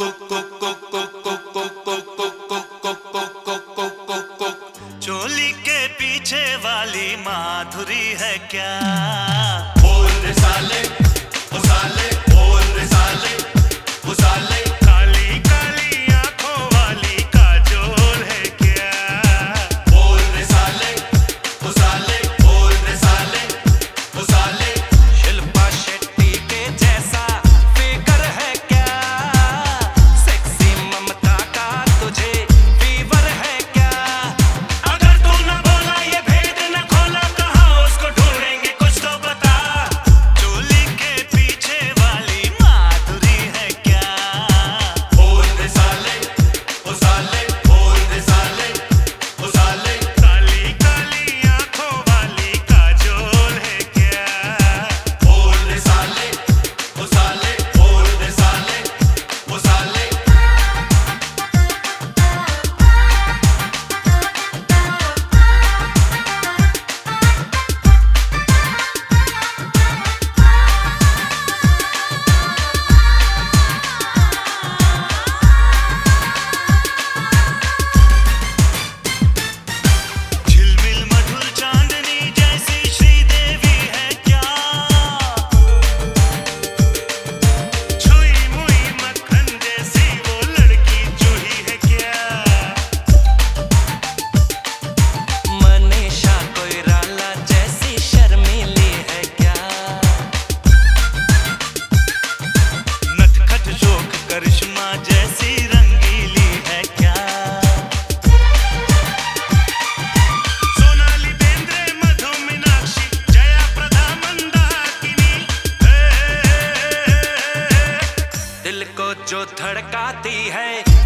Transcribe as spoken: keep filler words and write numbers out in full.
चोली के पीछे वाली माधुरी है क्या? बोल रे साले, ओ साले, बोल रे साले, ओ साले। काली काली आंखों वाली काजोल है क्या? बोल रे साले, ओ साले, बोल रे साले, ओ साले। शिल्पा शेट्टी के जैसा फिगर है क्या? सेक्सी ममता का तुझे फीवर है क्या? अगर तू न बोला ये भेद न खोला, कहाँ उसको ढूंढेंगे कुछ तो बता। चोली के पीछे वाली माधुरी है क्या? बोल रे साले, ओ साले, बोल रे साले, ओ साले। काली काली आंखों वाली काजोल है क्या? बोल रे साले, ओ साले, बोल रे साले, ओ साले। झिलमिल मधुर चांदनी जैसी श्रीदेवी है क्या? छुई मुई मक्खन जैसी वो लड़की जूही है क्या? मनीषा कोइराला जैसी शर्मीली है क्या? नटखट शोक करिश्मा जैसी रंगीली है क्या? सोनाली बेंद्रे मधु मीनाक्षी जया प्रदा मंदाकिनी, दिल को जो धड़काती है